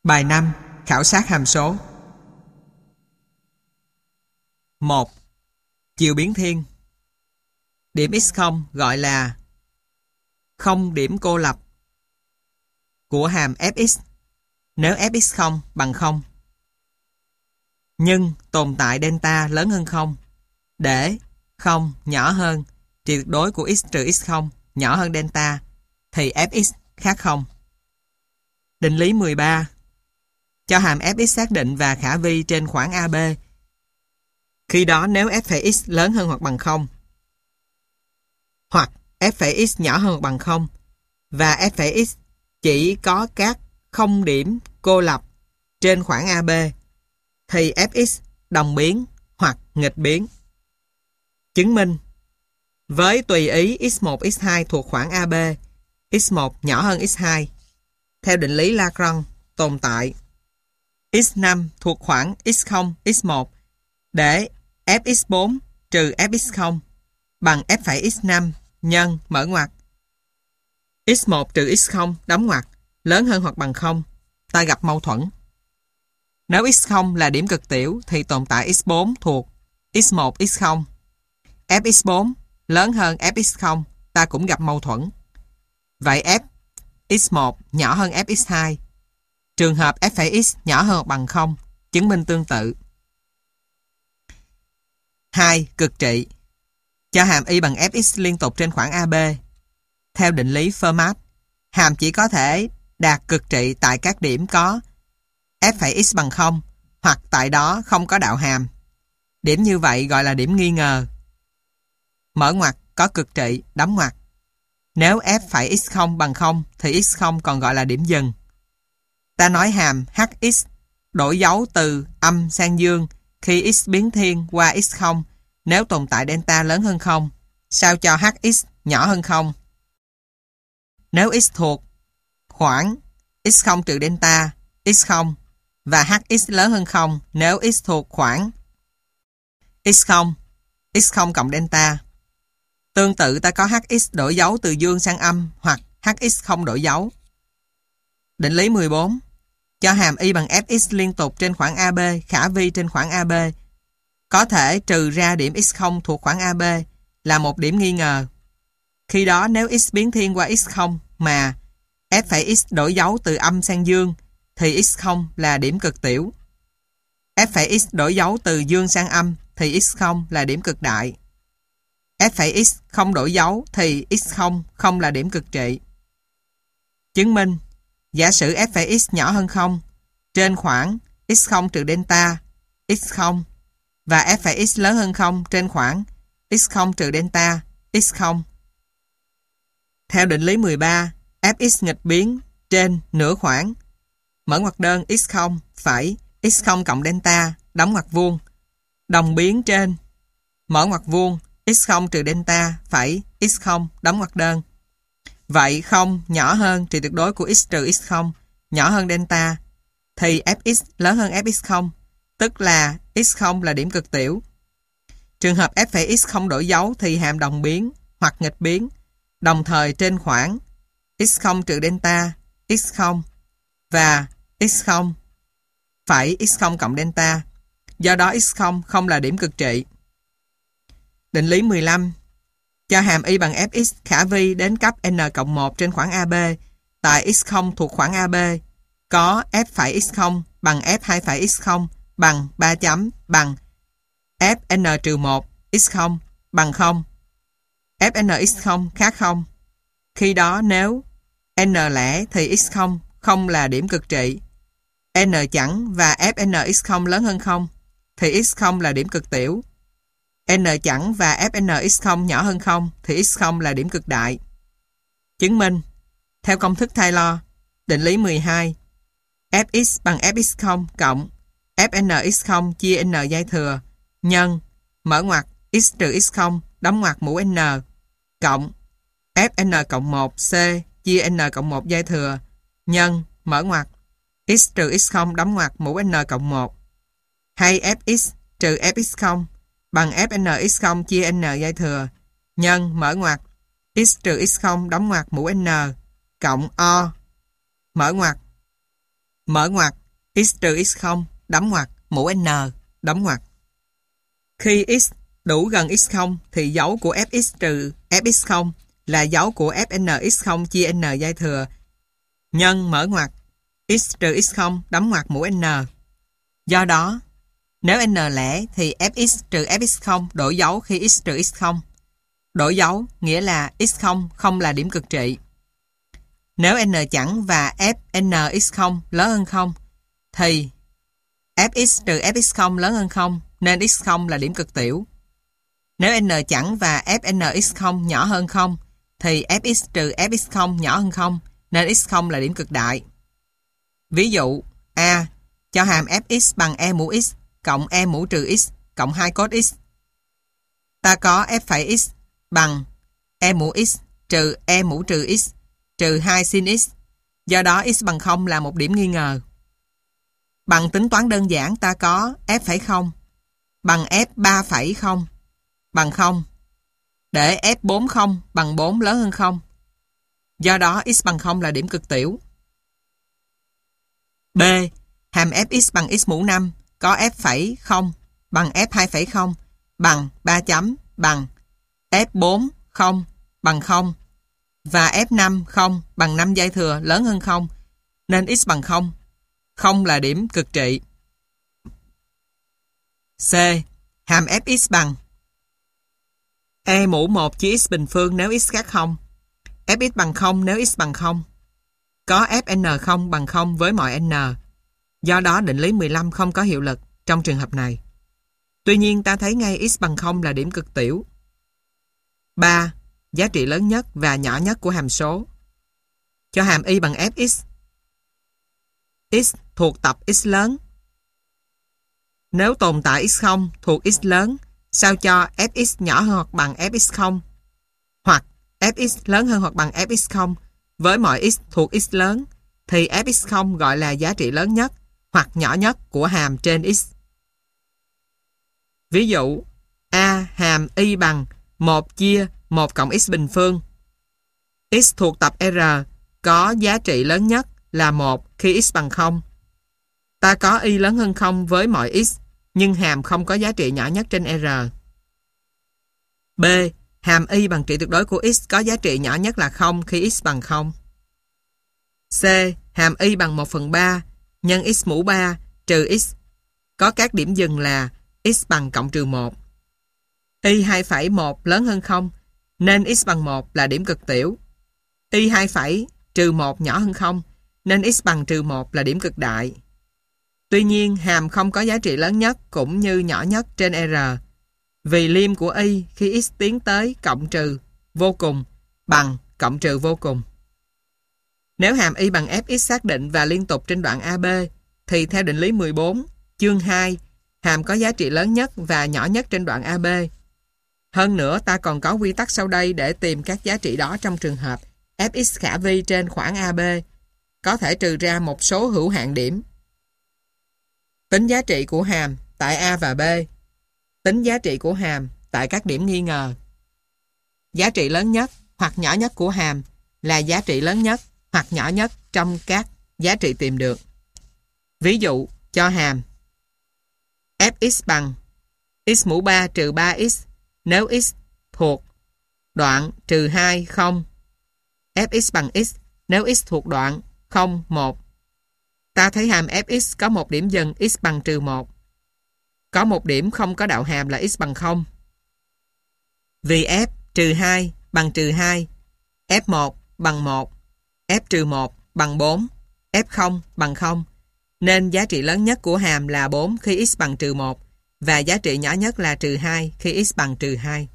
Bài 5. Khảo sát hàm số. 1. Chiều biến thiên. Điểm x0 gọi là không điểm cô lập của hàm fx nếu fx0 bằng 0. Nhưng tồn tại delta lớn hơn 0 để 0 nhỏ hơn trị tuyệt đối của x trừ x0 nhỏ hơn delta thì fx khác 0. Định lý 13. Cho hàm fx xác định và khả vi trên khoảng AB. Khi đó nếu f phẩy x lớn hơn hoặc bằng 0 hoặc f phẩy x nhỏ hơn hoặc bằng 0 và f phẩy x chỉ có các không điểm cô lập trên khoảng AB thì fx đồng biến hoặc nghịch biến. Chứng minh với tùy ý x1, x2 thuộc khoảng AB, x1 nhỏ hơn x2 theo định lý Lagrange tồn tại x5 thuộc khoảng x0, x1 để fx4 trừ fx0 bằng f phẩy x5 nhân mở ngoặc x1 trừ x0 đóng ngoặc lớn hơn hoặc bằng 0, ta gặp mâu thuẫn. Nếu x0 là điểm cực tiểu thì tồn tại x4 thuộc x1, x0. fx4 lớn hơn fx0, ta cũng gặp mâu thuẫn. Vậy f x1 nhỏ hơn fx2. Trường hợp f phẩy x nhỏ hơn hoặc bằng 0, chứng minh tương tự. 2. Cực trị. Cho hàm y bằng fx liên tục trên khoảng AB. Theo định lý Fermat, hàm chỉ có thể đạt cực trị tại các điểm có f phẩy x bằng 0 hoặc tại đó không có đạo hàm. Điểm như vậy gọi là điểm nghi ngờ. Mở ngoặc có cực trị, đóng ngoặc. Nếu f phẩy x0 bằng 0 thì x0 còn gọi là điểm dừng. Ta nói hàm hx đổi dấu từ âm sang dương khi x biến thiên qua x0 nếu tồn tại delta lớn hơn 0, sao cho hx nhỏ hơn 0. Nếu x thuộc khoảng x0 trừ delta, x0 và hx lớn hơn 0 nếu x thuộc khoảng x0, x0 cộng delta. Tương tự ta có hx đổi dấu từ dương sang âm hoặc hx không đổi dấu. Định lý 14. Cho hàm y bằng fx liên tục trên khoảng AB, khả vi trên khoảng AB. Có thể trừ ra điểm x0 thuộc khoảng AB là một điểm nghi ngờ. Khi đó nếu x biến thiên qua x0 mà f phẩy x đổi dấu từ âm sang dương thì x0 là điểm cực tiểu. F phẩy x đổi dấu từ dương sang âm thì x0 là điểm cực đại. F phẩy x không đổi dấu thì x0 không là điểm cực trị. Chứng minh giả sử f phẩy x nhỏ hơn 0 trên khoảng x0 trừ delta, x0 và f phẩy x lớn hơn 0 trên khoảng x0 trừ delta, x0. Theo định lý 13, fx nghịch biến trên nửa khoảng mở ngoặc đơn x0 phẩy x0 cộng delta đóng ngoặc vuông đồng biến trên mở ngoặc vuông x0 trừ delta phẩy x0 đóng ngoặc đơn. Vậy 0 nhỏ hơn trị tuyệt đối của x trừ x0 nhỏ hơn delta thì fx lớn hơn fx0, tức là x0 là điểm cực tiểu. Trường hợp f phẩy x không đổi dấu thì hàm đồng biến hoặc nghịch biến đồng thời trên khoảng x0 trừ delta, x0 và x0 phẩy x0 cộng delta. Do đó x0 không là điểm cực trị. Định lý 15. Cho hàm y bằng fx khả vi đến cấp n cộng 1 trên khoảng AB tại x0 thuộc khoảng AB có f phẩy x0 bằng f 2 phẩy x0 bằng 3 chấm bằng f n trừ 1 x0 bằng 0. f n x0 khác 0. Khi đó nếu n lẻ thì x0 không là điểm cực trị. N chẵn và f n x0 lớn hơn 0 thì x0 là điểm cực tiểu. N chẵn và f n x0 nhỏ hơn 0 thì x0 là điểm cực đại. Chứng minh theo công thức Taylor, định lý 12, fx bằng fx0 cộng f n x0 chia n giai thừa nhân mở ngoặc x trừ x0 đóng ngoặc mũ n cộng f n cộng 1 c chia n cộng 1 giai thừa nhân mở ngoặc x trừ x0 đóng ngoặc mũ n cộng 1 hay fx trừ fx0 bằng f n x0 chia n giai thừa nhân mở ngoặc x trừ x0 đóng ngoặc mũ n cộng o mở ngoặc Mở ngoặc, x trừ x0, đóng ngoặc, mũ n, đóng ngoặc. Khi x đủ gần x0 thì dấu của fx trừ fx0 là dấu của fnx0 chia n giai thừa nhân mở ngoặc x trừ x0 đóng ngoặc mũ n. Do đó, nếu n lẻ thì fx trừ fx0 đổi dấu khi x trừ x0. Đổi dấu nghĩa là x0 không là điểm cực trị. Nếu n chẵn và fnx0 lớn hơn 0 thì fx trừ fx0 lớn hơn 0 nên x0 là điểm cực tiểu. Nếu n chẵn và fnx0 nhỏ hơn 0 thì fx trừ fx0 nhỏ hơn 0 nên x0 là điểm cực đại. Ví dụ A cho hàm fx bằng e mũ x cộng e mũ trừ x cộng 2 cos x. Ta có f phẩy x bằng e mũ x trừ e mũ trừ x trừ 2 sin x. Do đó x bằng 0 là một điểm nghi ngờ. Bằng tính toán đơn giản ta có f phẩy 0 bằng f 3 phẩy 0 bằng 0 để f 40 bằng 4 lớn hơn 0. Do đó x bằng 0 là điểm cực tiểu. B. Hàm fx bằng x mũ 5 có f phẩy 0 bằng f 2 phẩy 0 bằng 3 chấm bằng f 4 0 bằng 0 và f 5 0 bằng 5 giai thừa lớn hơn 0 nên x bằng 0. 0 là điểm cực trị. C. Hàm fx bằng e mũ 1 chia x bình phương nếu x khác 0. Fx bằng 0 nếu x bằng 0. Có fn0 bằng 0 với mọi n. Do đó định lý 15 không có hiệu lực trong trường hợp này. Tuy nhiên ta thấy ngay x bằng 0 là điểm cực tiểu. 3. Giá trị lớn nhất và nhỏ nhất của hàm số. Cho hàm y bằng fx. X thuộc tập x lớn. Nếu tồn tại x0 thuộc x lớn, sao cho fx nhỏ hơn hoặc bằng fx0 hoặc fx lớn hơn hoặc bằng fx0 với mọi x thuộc x lớn thì fx0 gọi là giá trị lớn nhất hoặc nhỏ nhất của hàm trên x. Ví dụ A hàm y bằng 1 chia 1 cộng x bình phương. X thuộc tập R có giá trị lớn nhất là 1 khi x bằng 0. Ta có y lớn hơn 0 với mọi x nhưng hàm không có giá trị nhỏ nhất trên R. B. Hàm y bằng trị tuyệt đối của x có giá trị nhỏ nhất là 0 khi x bằng 0. C. Hàm y bằng 1/3 nhân x mũ 3 trừ x có các điểm dừng là x bằng cộng trừ 1. Y 2 phẩy 1 lớn hơn 0 nên x bằng 1 là điểm cực tiểu. Y 2 phẩy trừ 1 nhỏ hơn 0 nên x bằng trừ 1 là điểm cực đại. Tuy nhiên hàm không có giá trị lớn nhất cũng như nhỏ nhất trên R vì liêm của y khi x tiến tới cộng trừ vô cùng bằng cộng trừ vô cùng. Nếu hàm y bằng fx xác định và liên tục trên đoạn AB thì theo định lý 14 chương 2 hàm có giá trị lớn nhất và nhỏ nhất trên đoạn AB. Hơn nữa ta còn có quy tắc sau đây để tìm các giá trị đó trong trường hợp fx khả vi trên khoảng AB có thể trừ ra một số hữu hạn điểm. Tính giá trị của hàm tại A và B. Tính giá trị của hàm tại các điểm nghi ngờ. Giá trị lớn nhất hoặc nhỏ nhất của hàm là giá trị lớn nhất hoặc nhỏ nhất trong các giá trị tìm được. Ví dụ cho hàm fx bằng x mũ 3 trừ 3x nếu x thuộc đoạn trừ 2, 0. Fx bằng x nếu x thuộc đoạn 0, 1. Ta thấy hàm fx có một điểm dừng x bằng trừ 1. Có một điểm không có đạo hàm là x bằng 0. Vì f trừ 2 bằng trừ 2, f1 bằng 1, f trừ 1 bằng 4, f0 bằng 0, nên giá trị lớn nhất của hàm là 4 khi x bằng trừ 1 và giá trị nhỏ nhất là trừ 2 khi x bằng trừ 2.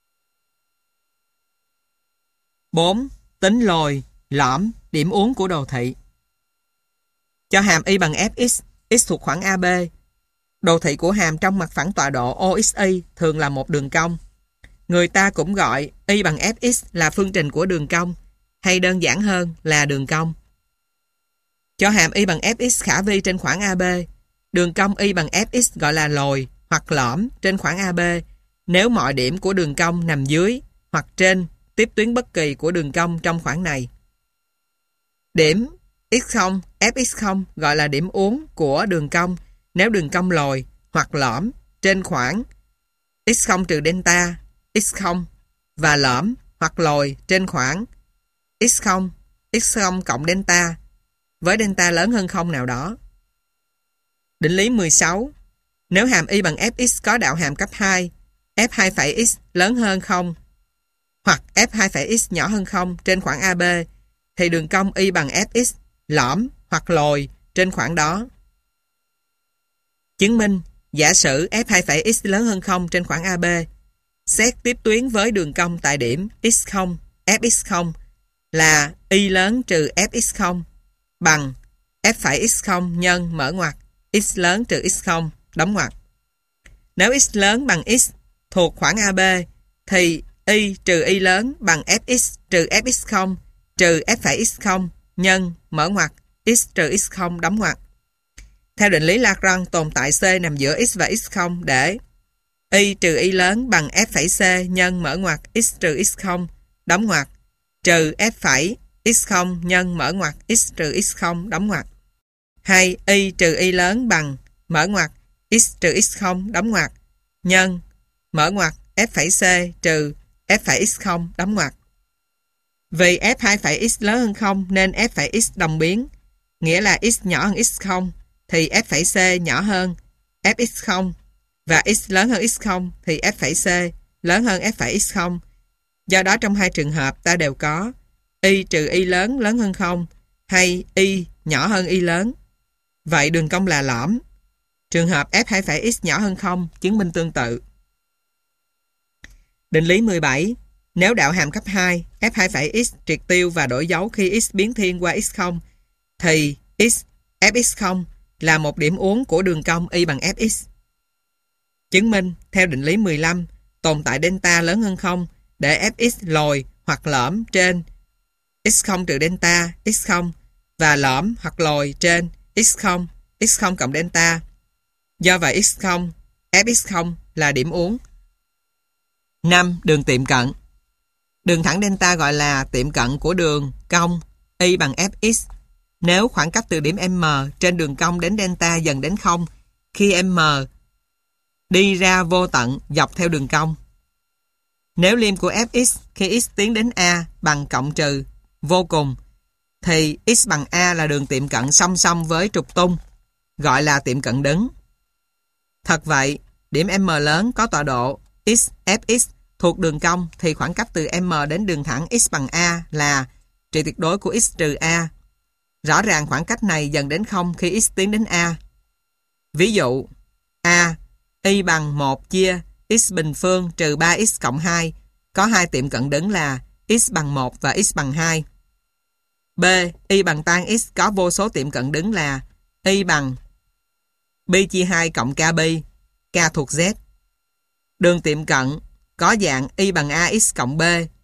4. Tính lồi, lõm, điểm uốn của đồ thị. Cho hàm y bằng fx, x thuộc khoảng AB. Đồ thị của hàm trong mặt phẳng tọa độ OXY thường là một đường cong. Người ta cũng gọi y bằng fx là phương trình của đường cong, hay đơn giản hơn là đường cong. Cho hàm y bằng fx khả vi trên khoảng AB. Đường cong y bằng fx gọi là lồi hoặc lõm trên khoảng AB nếu mọi điểm của đường cong nằm dưới hoặc trên tiếp tuyến bất kỳ của đường cong trong khoảng này. Điểm x0, fx0 gọi là điểm uốn của đường cong nếu đường cong lồi hoặc lõm trên khoảng x0 trừ delta x0 và lõm hoặc lồi trên khoảng x0, x0 cộng delta với delta lớn hơn 0 nào đó. Định lý 16. Nếu hàm y bằng fx có đạo hàm cấp 2, f2 phẩy x lớn hơn 0 hoặc f2 phẩy x nhỏ hơn 0 trên khoảng AB thì đường cong y bằng fx lõm hoặc lồi trên khoảng đó. Chứng minh, giả sử f2 phẩy x lớn hơn 0 trên khoảng AB, xét tiếp tuyến với đường cong tại điểm x0, fx0 là y lớn trừ fx0 bằng f phẩy x0 nhân mở ngoặc x lớn trừ x0 đóng ngoặc. Nếu x lớn bằng x thuộc khoảng AB thì y trừ y lớn bằng fx trừ fx0 trừ f phẩy x0 nhân mở ngoặc x trừ x0 đóng ngoặc. Theo định lý Lagrange, tồn tại C nằm giữa x và x0 để y trừ y lớn bằng f phẩy C nhân mở ngoặc x trừ x0 đóng ngoặc trừ f phẩy x0 nhân mở ngoặc x trừ x0 đóng ngoặc. Hay y trừ y lớn bằng mở ngoặc x trừ x0 đóng ngoặc nhân mở ngoặc f phẩy C trừ f phẩy x0 đóng ngoặc. Vì f2 phẩy x lớn hơn 0 nên f phẩy x đồng biến, nghĩa là x nhỏ hơn x0 thì f phẩy C nhỏ hơn fx0 và x lớn hơn x0 thì f phẩy C lớn hơn f phẩy x0. Do đó trong hai trường hợp ta đều có y trừ y lớn lớn hơn 0 hay y nhỏ hơn y lớn. Vậy đường cong là lõm. Trường hợp f2 phẩy x nhỏ hơn 0 chứng minh tương tự. Định lý 17. Nếu đạo hàm cấp 2 f2 phẩy x triệt tiêu và đổi dấu khi x biến thiên qua x0 thì x fx0 là một điểm uốn của đường cong y bằng fx. Chứng minh, theo định lý 15, tồn tại delta lớn hơn 0 để fx lồi hoặc lõm trên x0 trừ delta x0 và lõm hoặc lồi trên x0, x0 cộng delta. Do vậy x0, fx0 là điểm uốn. 5. Đường tiệm cận. Đường thẳng delta gọi là tiệm cận của đường cong y bằng fx nếu khoảng cách từ điểm M trên đường cong đến delta dần đến 0 khi M đi ra vô tận dọc theo đường cong. Nếu lim của fx khi x tiến đến A bằng cộng trừ vô cùng thì x bằng A là đường tiệm cận song song với trục tung, gọi là tiệm cận đứng. Thật vậy, điểm M lớn có tọa độ x fx thuộc đường cong thì khoảng cách từ M đến đường thẳng x bằng A là trị tuyệt đối của x trừ A. Rõ ràng khoảng cách này dần đến 0 khi x tiến đến A. Ví dụ, A, y bằng 1 chia x bình phương trừ 3x cộng 2 có hai tiệm cận đứng là x bằng 1 và x bằng 2. B, y bằng tan x có vô số tiệm cận đứng là y bằng b chia 2 cộng kb, k thuộc z. Đường tiệm cận có dạng y bằng ax cộng b.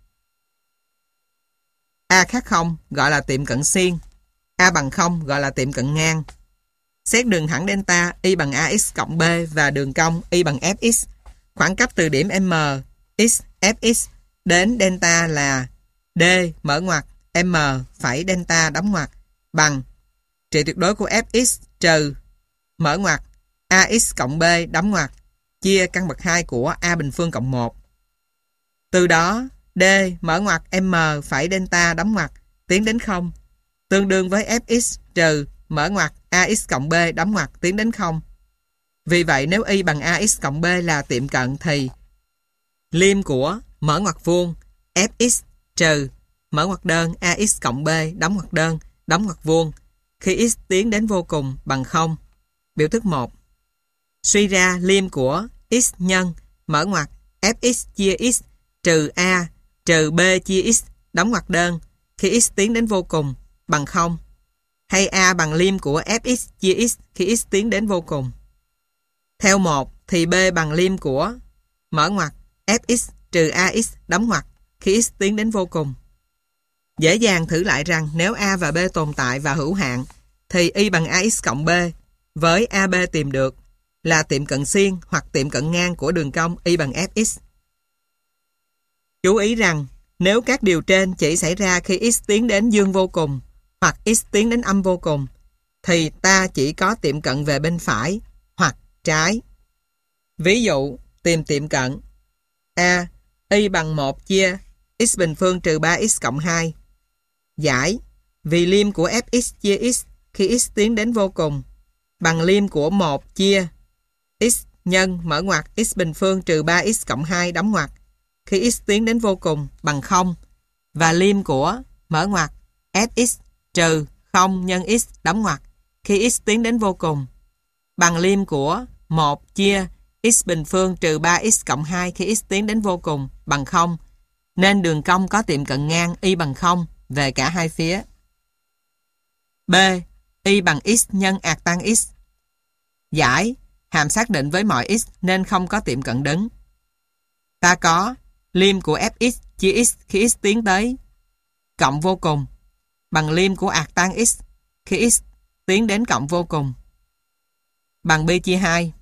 A khác 0 gọi là tiệm cận xiên, A bằng 0 gọi là tiệm cận ngang. Xét đường thẳng delta y bằng ax cộng b và đường cong y bằng fx. Khoảng cách từ điểm M, x, fx đến delta là d mở ngoặc M phẩy delta đóng ngoặc bằng trị tuyệt đối của fx trừ mở ngoặc ax cộng b đóng ngoặc chia căn bậc 2 của a bình phương cộng 1. Từ đó d mở ngoặc M phẩy delta đóng ngoặc tiến đến 0 tương đương với fx trừ mở ngoặc ax cộng b đóng ngoặc tiến đến 0. Vì vậy nếu y bằng ax cộng b là tiệm cận thì lim của mở ngoặc vuông fx trừ mở ngoặc đơn ax cộng b đóng ngoặc đơn đóng ngoặc vuông khi x tiến đến vô cùng bằng 0. Biểu thức 1. Suy ra lim của x nhân mở ngoặc fx chia x trừ a trừ b chia x đóng ngoặc đơn khi x tiến đến vô cùng bằng 0 hay a bằng lim của fx chia x khi x tiến đến vô cùng. Theo 1 thì b bằng lim của mở ngoặc fx trừ ax đóng ngoặc khi x tiến đến vô cùng. Dễ dàng thử lại rằng nếu a và b tồn tại và hữu hạn thì y bằng ax cộng b với ab tìm được là tiệm cận xiên hoặc tiệm cận ngang của đường cong y bằng fx. Chú ý rằng nếu các điều trên chỉ xảy ra khi x tiến đến dương vô cùng hoặc x tiến đến âm vô cùng, thì ta chỉ có tiệm cận về bên phải hoặc trái. Ví dụ, tìm tiệm cận. A. Y bằng 1 chia x bình phương trừ 3x cộng 2. Giải, vì liêm của fx chia x khi x tiến đến vô cùng bằng liêm của 1 chia x nhân mở ngoặc x bình phương trừ 3x cộng 2 đóng ngoặc khi x tiến đến vô cùng bằng 0 và liêm của mở ngoặc fx trừ 0 nhân x đóng ngoặc khi x tiến đến vô cùng bằng liêm của 1 chia x bình phương trừ 3x cộng 2 khi x tiến đến vô cùng bằng 0, nên đường cong có tiệm cận ngang y bằng 0 về cả hai phía. B. Y bằng x nhân ạt tan x. Giải, hàm xác định với mọi x nên không có tiệm cận đứng. Ta có liêm của fx chia x khi x tiến tới cộng vô cùng bằng liêm của ạt tan x khi x tiến đến cộng vô cùng bằng b chia 2.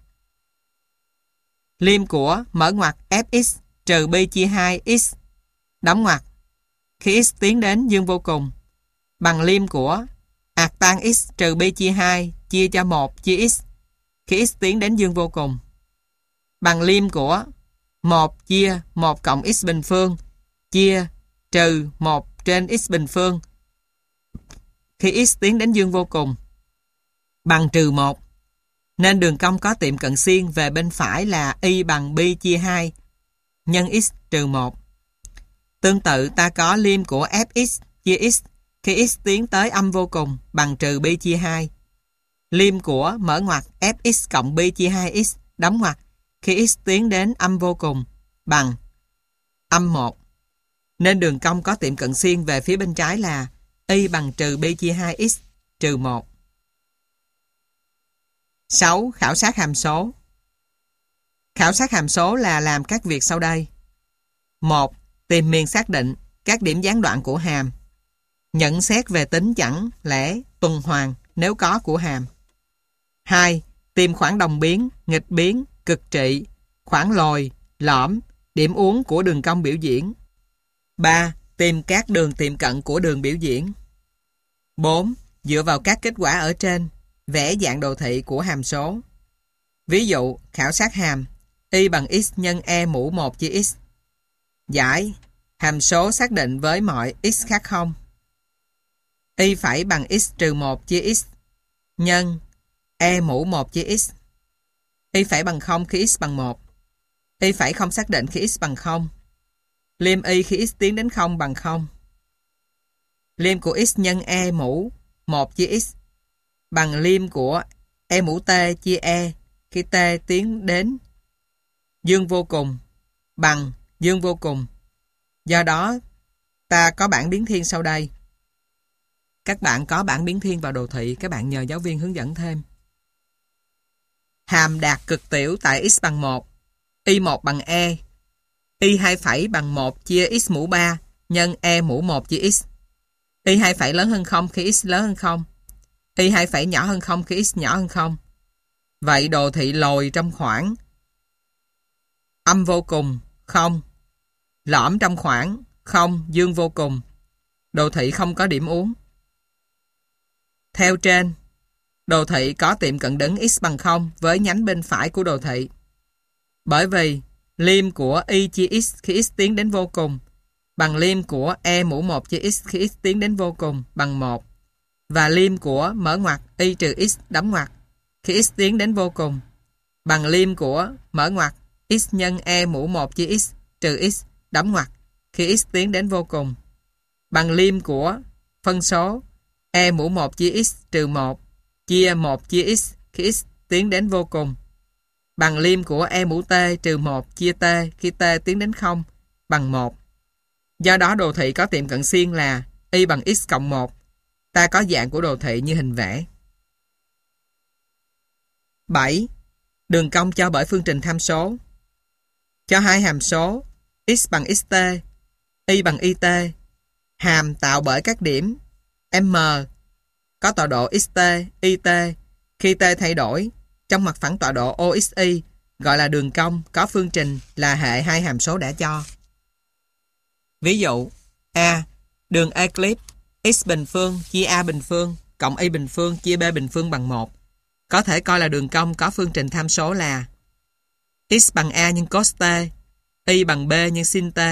Liêm của mở ngoặc fx trừ b chia 2x đóng ngoặc khi x tiến đến dương vô cùng bằng liêm của ạt tan x trừ b chia 2 chia cho 1 chia x khi x tiến đến dương vô cùng bằng liêm của 1 chia 1 cộng x bình phương chia trừ 1 trên x bình phương khi x tiến đến dương vô cùng bằng trừ 1. Nên đường cong có tiệm cận xiên về bên phải là y bằng b chia 2 nhân x trừ 1. Tương tự ta có liêm của fx chia x khi x tiến tới âm vô cùng bằng trừ b chia 2. Liêm của mở ngoặc fx cộng b chia 2x đóng ngoặc khi x tiến đến âm vô cùng bằng âm 1. Nên đường cong có tiệm cận xiên về phía bên trái là y bằng trừ b chia 2x trừ 1. 6. Khảo sát hàm số. Khảo sát hàm số là làm các việc sau đây. 1. Tìm miền xác định các điểm gián đoạn của hàm. Nhận xét về tính chẳng lẽ tuần hoàn nếu có của hàm. 2. Tìm khoảng đồng biến, nghịch biến, cực trị, khoảng lồi, lõm, điểm uốn của đường cong biểu diễn. 3. Tìm các đường tiệm cận của đường biểu diễn. 4. Dựa vào các kết quả ở trên, vẽ dạng đồ thị của hàm số. Ví dụ, khảo sát hàm y bằng x nhân e mũ 1 chia x. Giải, hàm số xác định với mọi x khác 0. Y phải bằng x trừ 1 chia x nhân e mũ 1 chia x. Y phải bằng 0 khi x bằng 1. Y phải không xác định khi x bằng 0. Liêm y khi x tiến đến 0 bằng 0. Liêm của x nhân e mũ 1 chia x bằng liêm của e mũ t chia e khi t tiến đến dương vô cùng bằng dương vô cùng. Do đó, ta có bảng biến thiên sau đây. Các bạn có bảng biến thiên vào đồ thị, các bạn nhờ giáo viên hướng dẫn thêm. Hàm đạt cực tiểu tại x bằng 1, y1 bằng e, y2 phẩy bằng 1 chia x mũ 3 nhân e mũ 1 chia x. Y2 phẩy lớn hơn 0 khi x lớn hơn 0. Y2 phẩy nhỏ hơn 0 khi x nhỏ hơn 0. Vậy đồ thị lồi trong khoảng âm vô cùng 0, lõm trong khoảng 0 dương vô cùng. Đồ thị không có điểm uốn. Theo trên, đồ thị có tiệm cận đứng x bằng 0 với nhánh bên phải của đồ thị. Bởi vì liêm của y chia x khi x tiến đến vô cùng bằng liêm của e mũ 1 chia x khi x tiến đến vô cùng bằng 1 và liêm của mở ngoặc y trừ x đóng ngoặc khi x tiến đến vô cùng bằng liêm của mở ngoặc x nhân e mũ 1 chia x trừ x đóng ngoặc khi x tiến đến vô cùng bằng liêm của phân số e mũ 1 chia x trừ 1 chia 1 chia x khi x tiến đến vô cùng bằng liêm của e mũ t trừ 1 chia t khi t tiến đến 0 bằng 1. Do đó đồ thị có tiệm cận xiên là y bằng x cộng 1. Ta có dạng của đồ thị như hình vẽ. 7. Đường cong cho bởi phương trình tham số. Cho hai hàm số x bằng xt, y bằng it. Hàm tạo bởi các điểm M có tọa độ xt, it khi t thay đổi trong mặt phẳng tọa độ OXY gọi là đường cong có phương trình là hệ hai hàm số đã cho. Ví dụ A. Đường Euclid x bình phương chia a bình phương cộng y bình phương chia b bình phương bằng 1 có thể coi là đường cong có phương trình tham số là x bằng a nhân cos t, y bằng b nhân sin t.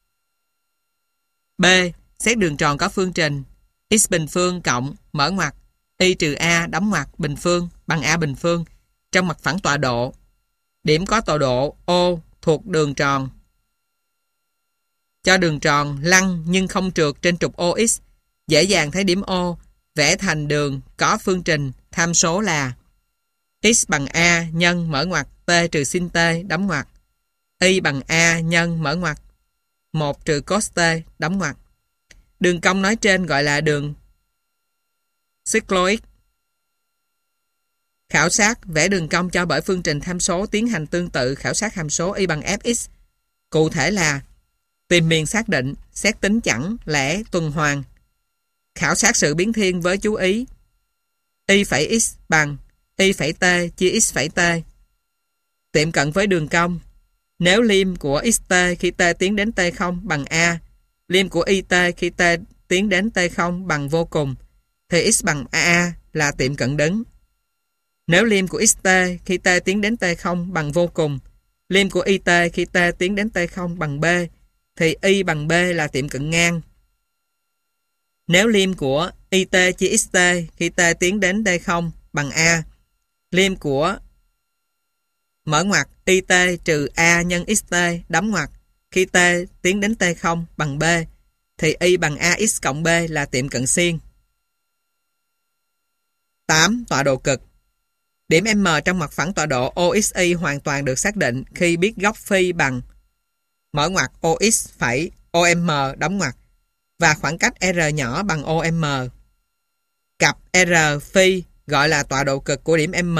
B. Xét đường tròn có phương trình x bình phương cộng mở ngoặc y trừ a đóng ngoặc bình phương bằng a bình phương trong mặt phẳng tọa độ. Điểm có tọa độ O thuộc đường tròn. Cho đường tròn lăn nhưng không trượt trên trục OX, dễ dàng thấy điểm O, vẽ thành đường có phương trình tham số là x bằng a nhân mở ngoặc t trừ sin t đóng ngoặc, y bằng a nhân mở ngoặc 1 trừ cos t đóng ngoặc. Đường cong nói trên gọi là đường cycloid. Khảo sát vẽ đường cong cho bởi phương trình tham số tiến hành tương tự khảo sát hàm số y bằng fx. Cụ thể là tìm miền xác định, xét tính chẵn, lẻ, tuần hoàn. Khảo sát sự biến thiên với chú ý y phẩy x bằng y phẩy t chia x phẩy t. Tiệm cận với đường cong. Nếu lim của xt khi t tiến đến t0 bằng a, lim của it khi t tiến đến t0 bằng vô cùng, thì x bằng a là tiệm cận đứng. Nếu lim của xt khi t tiến đến t0 bằng vô cùng, lim của it khi t tiến đến t0 bằng b, thì y bằng b là tiệm cận ngang. Nếu lim của it chia xt khi t tiến đến t0 bằng a, lim của mở ngoặc it trừ a nhân xt đóng ngoặc khi t tiến đến t0 bằng b, thì y bằng ax cộng b là tiệm cận xiên. 8. Tọa độ cực. Điểm M trong mặt phẳng tọa độ OXY hoàn toàn được xác định khi biết góc phi bằng mở ngoặc OX phẩy OM đóng ngoặc và khoảng cách R nhỏ bằng OM. Cặp R phi gọi là tọa độ cực của điểm M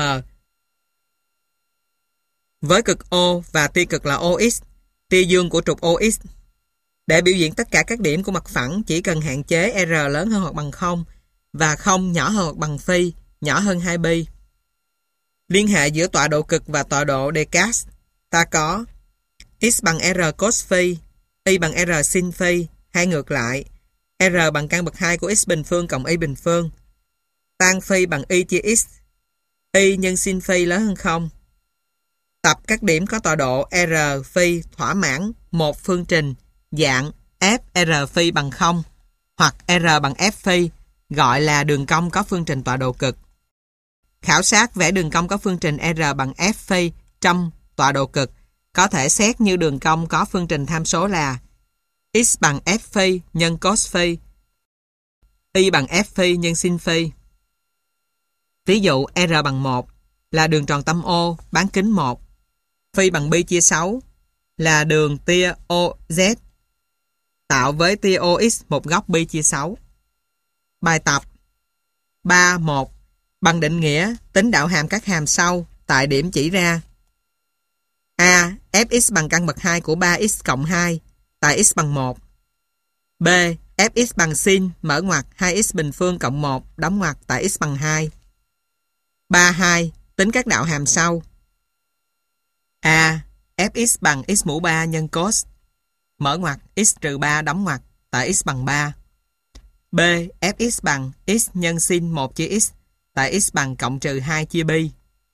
với cực O và tia cực là OX, tia dương của trục OX. Để biểu diễn tất cả các điểm của mặt phẳng chỉ cần hạn chế R lớn hơn hoặc bằng 0 và 0 nhỏ hơn hoặc bằng phi, nhỏ hơn 2pi. Liên hệ giữa tọa độ cực và tọa độ Descartes, ta có x bằng R cos phi, y bằng R sin phi, hay ngược lại, R bằng căn bậc 2 của x bình phương cộng y bình phương. Tan phi bằng y chia x, y nhân sin phi lớn hơn 0. Tập các điểm có tọa độ R phi thỏa mãn một phương trình dạng f R phi bằng 0 hoặc R bằng f phi gọi là đường cong có phương trình tọa độ cực. Khảo sát vẽ đường cong có phương trình R bằng f phi trong tọa độ cực có thể xét như đường cong có phương trình tham số là x bằng f phi nhân cos phi, y bằng f phi nhân sin phi. Ví dụ R bằng 1 là đường tròn tâm O bán kính 1, phi bằng pi chia 6 là đường tia OZ tạo với tia OX một góc pi chia 6. Bài tập 3.1. Bằng định nghĩa, tính đạo hàm các hàm sau tại điểm chỉ ra. A. Fx bằng căn bậc 2 của 3x cộng 2 tại x bằng 1. B. Fx bằng sin mở ngoặc 2x bình phương cộng 1 đóng ngoặc tại x bằng 2. 3.2. Tính các đạo hàm sau. A. Fx bằng x mũ 3 nhân cos mở ngoặc x trừ 3 đóng ngoặc tại x bằng 3. B. Fx bằng x nhân sin 1 chia x tại x bằng cộng trừ 2 chia pi.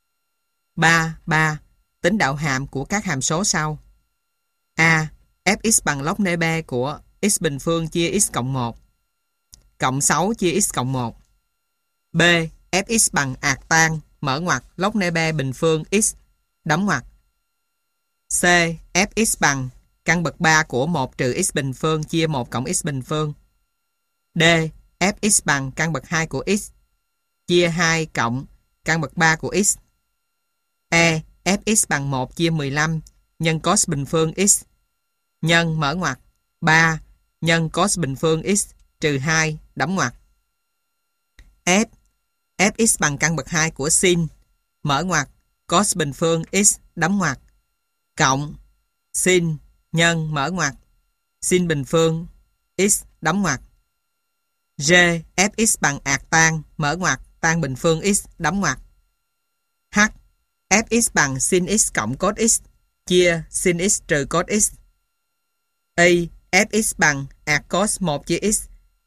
3. Tính đạo hàm của các hàm số sau. A. Fx bằng log nê be của x bình phương chia x cộng 1 cộng 6 chia x cộng 1. B. Fx bằng ạt tan mở ngoặc log nê be bình phương x đóng ngoặc. C. Fx bằng căn bậc 3 của 1 trừ x bình phương chia 1 cộng x bình phương. D. Fx bằng căn bậc 2 của x chia 2 cộng căn bậc 3 của x. E. Fx bằng 1 chia 15 nhân cos bình phương x nhân mở ngoặc 3 nhân cos bình phương x trừ 2 đóng ngoặc. F. Fx bằng căn bậc 2 của sin mở ngoặc cos bình phương x đóng ngoặc cộng sin nhân mở ngoặc sin bình phương x đóng ngoặc. G. Fx bằng ạt tan mở ngoặc tan bình phương x đóng ngoặc. H. Fx bằng sin x cộng cos x chia sin x trừ cos x. Y. Fx bằng ạt cos 1 chia x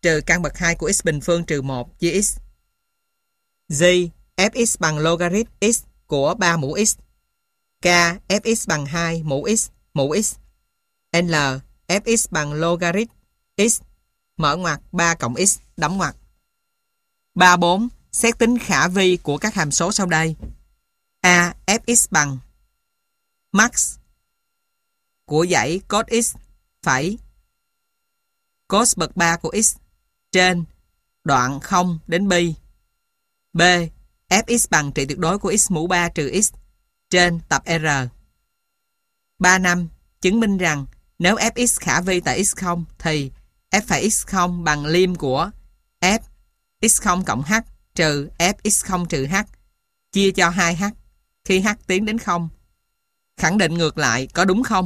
trừ căn bậc 2 của x bình phương trừ 1 chia x. G. Fx bằng logarit x của 3 mũ x. K. Fx bằng 2 mũ x. L. Fx bằng logarit x mở ngoặc 3 cộng x đóng ngoặc. 3.4. Xét tính khả vi của các hàm số sau đây. A. Fx bằng max của dãy cos x phẩy cos bậc 3 của x trên đoạn 0 đến pi. B. Fx bằng trị tuyệt đối của x mũ 3 trừ x trên tập R. 3.5. Chứng minh rằng nếu Fx khả vi tại x0 thì f phẩy x0 bằng lim của f x0 cộng h trừ f x0 trừ h chia cho 2h khi h tiến đến 0. Khẳng định ngược lại có đúng không?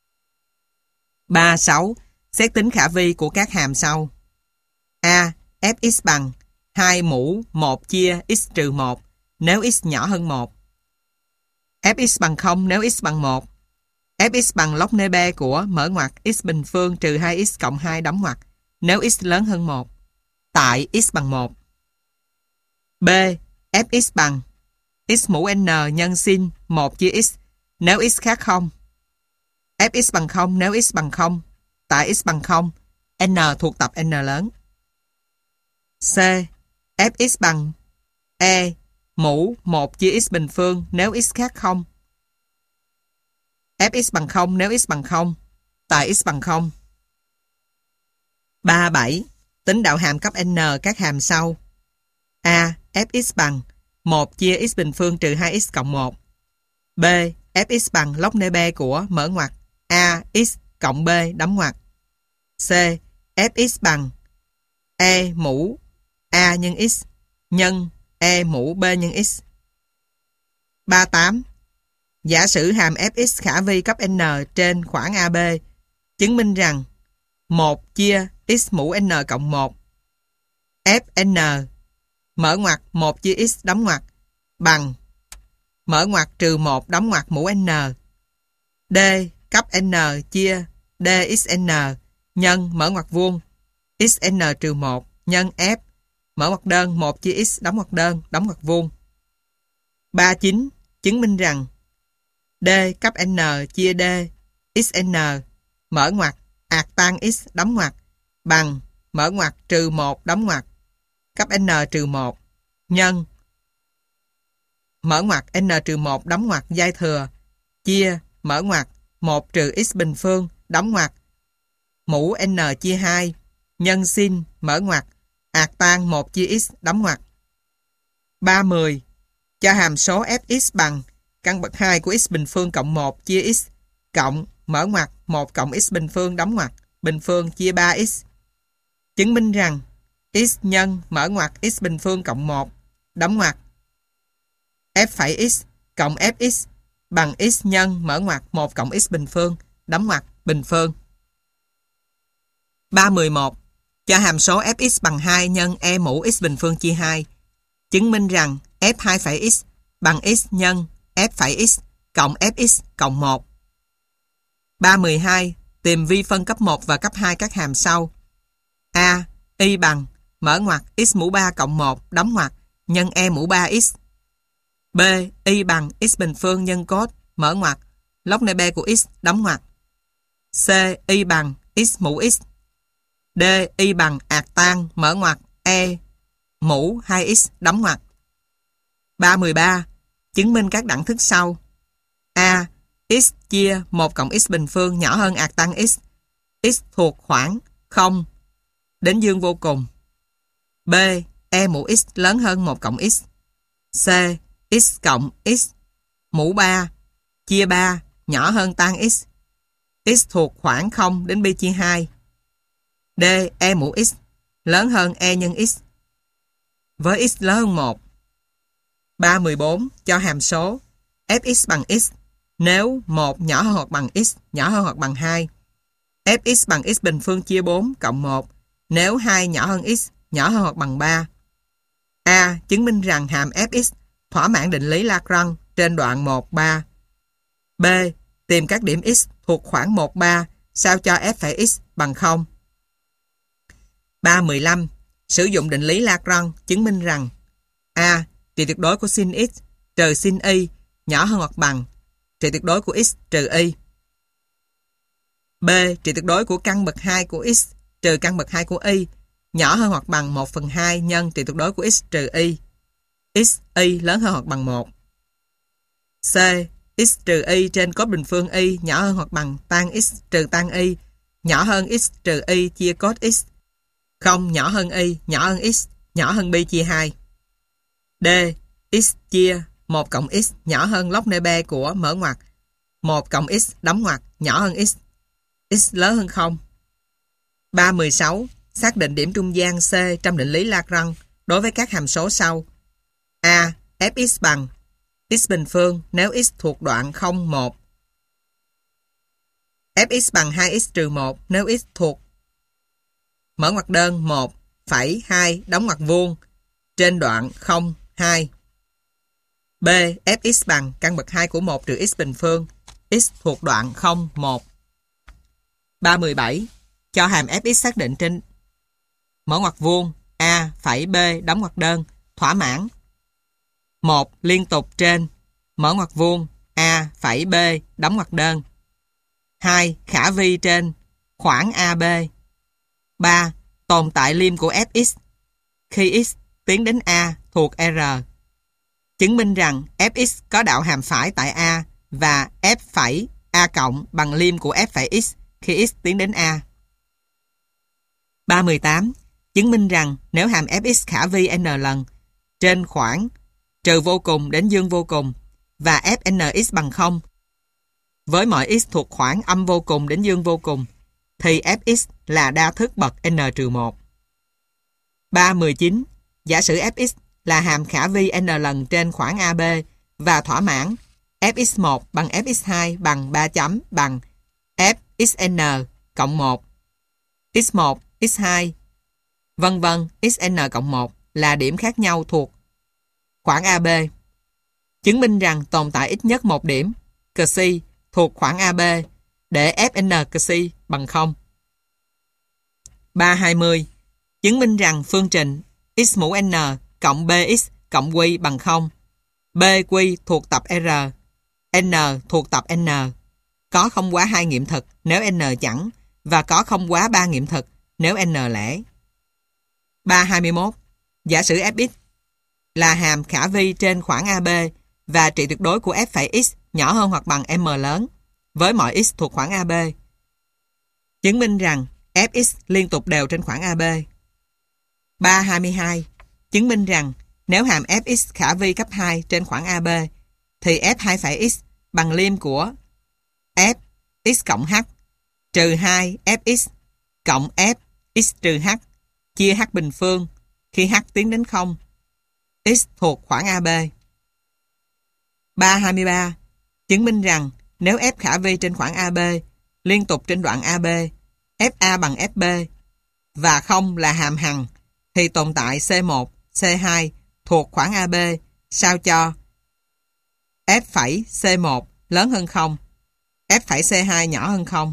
3.6. Xét tính khả vi của các hàm sau. A. Fx bằng 2 mũ 1 chia x trừ 1 nếu x nhỏ hơn 1. Fx bằng 0 nếu x bằng 1. Fx bằng log nê B của mở ngoặc x bình phương trừ 2x cộng 2 đóng ngoặc nếu x lớn hơn 1 tại x bằng 1. B. Fx bằng x mũ n nhân sin 1 chia x nếu x khác 0. Fx bằng 0 nếu x bằng 0 tại x bằng 0 n thuộc tập n lớn. C. Fx bằng e mũ 1 chia x bình phương nếu x khác 0. Fx bằng 0 nếu x bằng 0 tại x bằng 0. 3.7. Tính đạo hàm cấp n các hàm sau. A. Fx bằng 1 chia x bình phương trừ 2x cộng 1. B. Fx bằng log nê B của mở ngoặc a x cộng b đóng ngoặc. C. Fx bằng e mũ a nhân x nhân e mũ b nhân x. 3.8. Giả sử hàm fx khả vi cấp n trên khoảng AB chứng minh rằng 1 chia x mũ n cộng 1 fn mở ngoặc 1 chia x đóng ngoặc bằng mở ngoặc trừ 1 đóng ngoặc mũ n d cấp n chia dxn nhân mở ngoặc vuông xn trừ 1 nhân f mở ngoặc đơn 1 chia x đóng ngoặc đơn đóng ngoặc vuông. 3.9. Chứng minh rằng d cấp n chia d xn mở ngoặc ạt tan x đóng ngoặc bằng mở ngoặc trừ 1 đóng ngoặc cấp n trừ 1 nhân mở ngoặc n trừ 1 đóng ngoặc giai thừa chia mở ngoặc 1 trừ x bình phương đóng ngoặc mũ n chia 2 nhân sin mở ngoặc ạt tan 1 chia x đóng ngoặc. 3.10. Cho hàm số fx bằng căn bậc 2 của x bình phương cộng 1 chia x cộng mở ngoặc 1 cộng x bình phương đóng ngoặc bình phương chia 3x. Chứng minh rằng x nhân mở ngoặc x bình phương cộng 1 đóng ngoặc f phẩy x cộng fx bằng x nhân mở ngoặc 1 cộng x bình phương đóng ngoặc bình phương. 3.11. Cho hàm số fx bằng 2 nhân e mũ x bình phương chia 2 chứng minh rằng f2 phẩy x bằng x nhân f phẩy x cộng fx cộng 1. 3.12. Tìm vi phân cấp 1 và cấp 2 các hàm sau. A. Y bằng mở ngoặc x mũ 3 cộng 1 đóng ngoặc nhân e mũ 3x. B. Y bằng x bình phương nhân cos mở ngoặc log nê B của x đóng ngoặc. C. Y bằng x mũ x. D. Y bằng ạt tan mở ngoặc e mũ 2x đóng ngoặc. 3.13. Chứng minh các đẳng thức sau. A. X chia 1 cộng x bình phương nhỏ hơn ạt tan x. X thuộc khoảng 0 đến dương vô cùng. B. E mũ x lớn hơn 1 cộng x. C. X cộng x mũ 3 chia 3 nhỏ hơn tan x. X thuộc khoảng 0 đến pi chia 2. D. E mũ x lớn hơn e nhân x với x lớn hơn 1. 3.14. Cho hàm số fx bằng x nếu 1 nhỏ hơn hoặc bằng x nhỏ hơn hoặc bằng 2. Fx bằng x bình phương chia 4 cộng 1 nếu 2 nhỏ hơn x nhỏ hơn hoặc bằng 3. A. Chứng minh rằng hàm fx thỏa mãn định lý Lagrange trên đoạn 1, 3. B. Tìm các điểm x thuộc khoảng 1, 3 sao cho f phẩy x bằng 0. 3.15. Sử dụng định lý Lagrange chứng minh rằng A. Trị tuyệt đối của sin x trừ sin y nhỏ hơn hoặc bằng trị tuyệt đối của x trừ y. B. Trị tuyệt đối của căn bậc 2 của x trừ căn bậc 2 của y nhỏ hơn hoặc bằng 1/2 nhân trị tuyệt đối của x trừ y. X, y lớn hơn hoặc bằng 1. C. X trừ y trên cos bình phương y nhỏ hơn hoặc bằng tan x trừ tan y nhỏ hơn x trừ y chia cos x. Không nhỏ hơn y, nhỏ hơn x, nhỏ hơn pi chia 2. D. X chia 1 cộng x nhỏ hơn log nê B của mở ngoặc 1 cộng x đóng ngoặc nhỏ hơn x. X lớn hơn 0. 3.16. Xác định điểm trung gian C trong định lý Lagrange đối với các hàm số sau. A. Fx bằng x bình phương nếu x thuộc đoạn 0, 1. Fx bằng 2x trừ 1 nếu x thuộc mở ngoặc đơn 1, phẩy 2 đóng ngoặc vuông trên đoạn 0, 2. B. Fx bằng căn bậc 2 của 1 trừ x bình phương x thuộc đoạn 0, 1. 3.17. Cho hàm Fx xác định trên mở ngoặc vuông A phẩy B đóng ngoặc đơn thỏa mãn 1. Liên tục trên mở ngoặc vuông A phẩy B đóng ngoặc đơn 2. Khả vi trên khoảng AB 3. Tồn tại lim của Fx khi x tiến đến A thuộc R. Chứng minh rằng Fx có đạo hàm phải tại A và F phẩy A cộng bằng lim của F phẩy x khi x tiến đến A. 3.18. Chứng minh rằng nếu hàm Fx khả vi n lần trên khoảng trừ vô cùng đến dương vô cùng và Fnx bằng 0 với mọi x thuộc khoảng âm vô cùng đến dương vô cùng thì Fx là đa thức bậc n-1. 3.19. Giả sử Fx là hàm khả vi n lần trên khoảng AB và thỏa mãn Fx1 bằng Fx2 bằng 3 chấm bằng Fxn cộng 1 x1, x2 vân vân xn cộng 1 là điểm khác nhau thuộc khoảng AB. Chứng minh rằng tồn tại ít nhất một điểm c thuộc khoảng AB để Fn c bằng 0. 3.20. Chứng minh rằng phương trình x mũ n cộng bx cộng q bằng 0. bq thuộc tập R, n thuộc tập n. Có không quá 2 nghiệm thực nếu n chẵn và có không quá 3 nghiệm thực nếu n lẻ. 3.21. Giả sử Fx là hàm khả vi trên khoảng AB và trị tuyệt đối của f phẩy x nhỏ hơn hoặc bằng m lớn với mọi x thuộc khoảng AB. Chứng minh rằng Fx liên tục đều trên khoảng AB. 3.22. Chứng minh rằng nếu hàm Fx khả vi cấp 2 trên khoảng AB thì f2 phẩy x bằng lim của f x cộng h trừ 2 fx cộng f x trừ h chia h bình phương khi h tiến đến 0 x thuộc khoảng AB. 3.23. Chứng minh rằng nếu f khả vi trên khoảng AB liên tục trên đoạn AB FA bằng FB và 0 là hàm hằng thì tồn tại C1, C2 thuộc khoảng AB sao cho F phẩy C1 lớn hơn 0, F phẩy C2 nhỏ hơn 0.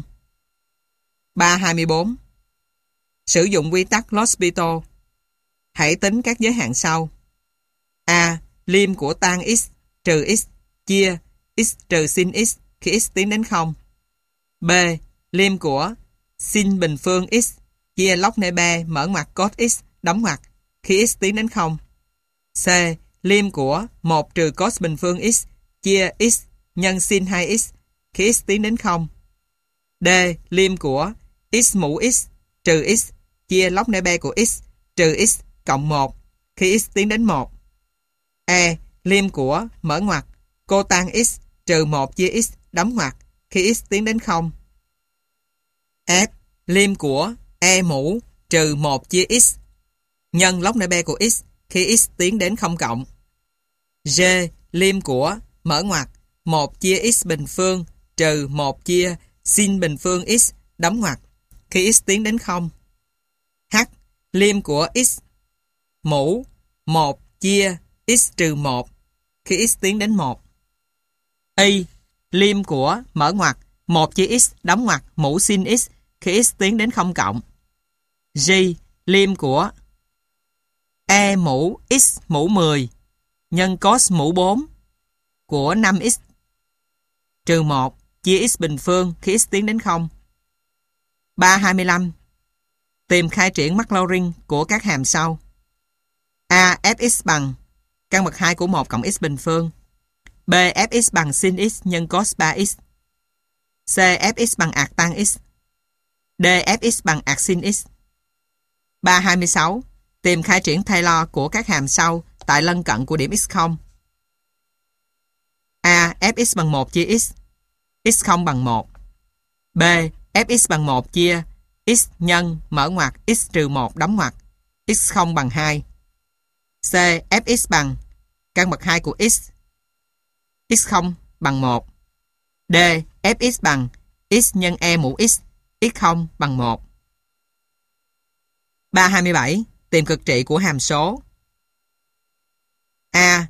3.24. Sử dụng quy tắc L'Hospital. Hãy tính các giới hạn sau. A. Lim của tan x trừ x chia x trừ sin x khi x tiến đến 0. B. Lim của sin bình phương x chia log nebe mở ngoặc cos x đóng ngoặc khi x tiến đến 0. C. Lim của 1 trừ cos bình phương x chia x nhân sin 2x khi x tiến đến 0. D. Lim của x mũ x trừ x chia log nebe của x trừ x cộng 1 khi x tiến đến 1. E. Lim của mở ngoặc cotan x trừ 1 chia x đóng ngoặc khi x tiến đến 0. F. Lim của e mũ trừ 1 chia x nhân log nebe của x khi x tiến đến 0 cộng. G. Lim của mở ngoặc 1 chia x bình phương trừ 1 chia sin bình phương x đóng ngoặc khi x tiến đến 0. H. Lim của x mũ 1 chia x trừ 1 khi x tiến đến 1. Y. Lim của mở ngoặc 1 chia x đóng ngoặc mũ sin x khi x tiến đến 0 cộng. G. Lim của E mũ x mũ 10 nhân cos mũ 4 của 5x trừ 1 chia x bình phương khi x tiến đến 0. 3.25. Tìm khai triển Maclaurin của các hàm sau. A. Fx bằng căn bậc 2 của 1 cộng x bình phương. B. Fx bằng sin x nhân cos 3x. C. Fx bằng arc tan x. D. Fx bằng arc sin x. 3.26. Tìm khai triển Taylor của các hàm sau tại lân cận của điểm x0. A. Fx bằng 1 chia x. x0 bằng 1. B. Fx bằng 1 chia x nhân mở ngoặc x trừ 1 đóng ngoặc x0 bằng 2. C. Fx bằng căn bậc 2 của x. x0 bằng 1. D. Fx bằng x nhân e mũ x. x0 bằng 1. 3.27. Tìm cực trị của hàm số. A.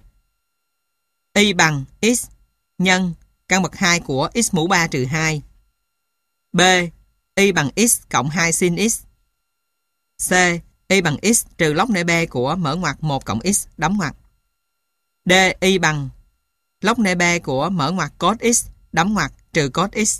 Y bằng x nhân căn bậc 2 của x mũ 3 trừ 2. B. Y bằng x cộng 2 sin x. C. Y bằng x trừ log nê b của mở ngoặc 1 cộng x đóng ngoặc. D. Y bằng log nê b của mở ngoặc cos x đóng ngoặc trừ cos x.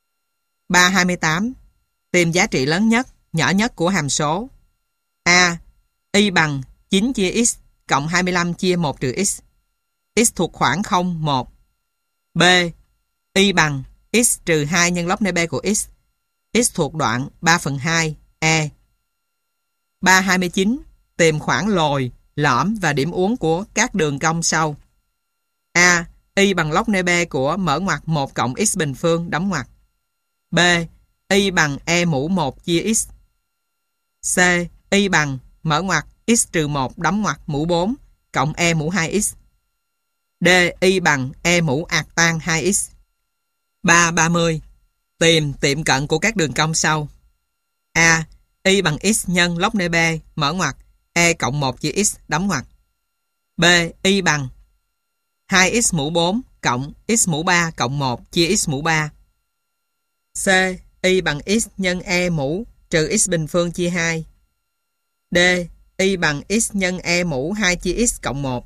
3.28. Tìm giá trị lớn nhất, nhỏ nhất của hàm số. A. Y bằng 9 chia x cộng 25 chia 1 trừ x. X thuộc khoảng 0, 1. B. Y bằng x trừ 2 nhân log nê b của x. X thuộc đoạn 3/2, E. 3.29. Tìm khoảng lồi, lõm và điểm uốn của các đường cong sau. A. Y bằng log nê b của mở ngoặc 1 cộng x bình phương đóng ngoặc. B. Y bằng e mũ 1 chia x. C. Y bằng mở ngoặc x trừ 1 đóng ngoặc mũ 4 cộng e mũ 2x. D. Y bằng e mũ arc tan 2x. 3.30. Tìm tiệm cận của các đường cong sau. A. Y bằng x nhân log nê b mở ngoặc e cộng 1 chia x đóng ngoặc. B. Y bằng 2x mũ 4 cộng x mũ 3 cộng 1 chia x mũ 3. C. Y bằng x nhân e mũ trừ x bình phương chia 2. D. Y bằng x nhân e mũ 2 chia x cộng 1.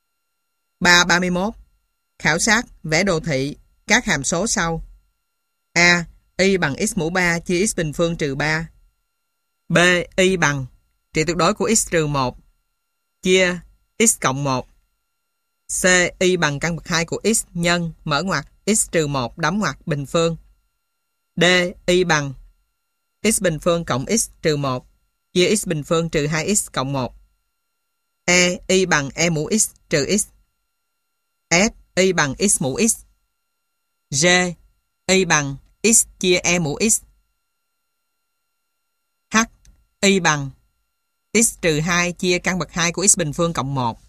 3.31. Khảo sát vẽ đồ thị các hàm số sau. A. Y bằng x mũ 3 chia x bình phương trừ 3. B. Y bằng trị tuyệt đối của x trừ 1 chia x cộng 1. C. Y bằng căn bậc 2 của x nhân mở ngoặc x trừ 1 đóng ngoặc bình phương. D. Y bằng x bình phương cộng x trừ 1 chia x bình phương trừ 2x cộng 1. E. Y bằng e mũ x trừ x. F. Y bằng x mũ x. G. Y bằng x chia e mũ x. H. Y bằng x trừ 2 chia căn bậc 2 của x bình phương cộng 1.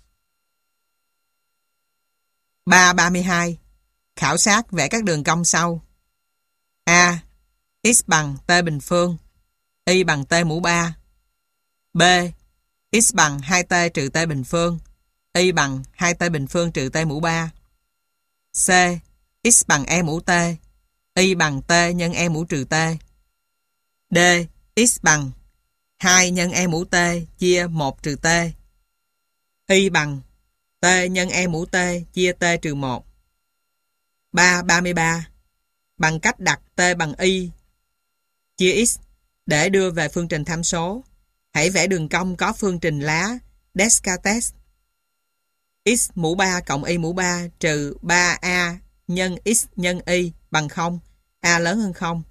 3.32. Khảo sát vẽ các đường cong sau. A. X bằng t bình phương. Y bằng t mũ 3. B. X bằng 2t trừ t bình phương. Y bằng 2t bình phương trừ t mũ 3. C. X bằng e mũ t. Y bằng t nhân e mũ trừ t. D. X bằng 2 nhân e mũ t chia 1 trừ t. Y bằng t nhân e mũ t chia t trừ 1. 3.33. Bằng cách đặt t bằng y chia x để đưa về phương trình tham số, hãy vẽ đường cong có phương trình lá Descartes. X mũ 3 cộng y mũ 3 trừ 3a nhân x nhân y bằng 0, a lớn hơn 0.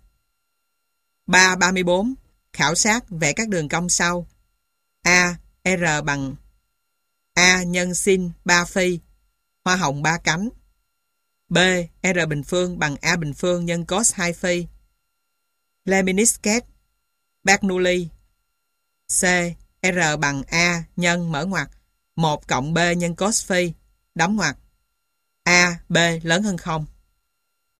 3.34. Khảo sát vẽ các đường cong sau. A. R bằng a nhân sin 3 phi, hoa hồng 3 cánh. B. R bình phương bằng a bình phương nhân cos 2 phi, Lemniscate, Bernoulli. C. R bằng a nhân mở ngoặc 1 cộng b nhân cos phi, đóng ngoặc. A, B lớn hơn 0.